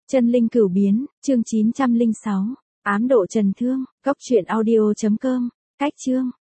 Chân linh cửu biến, chương 906. Ám độ trần thương, cốc truyện audio.com. Cách chương.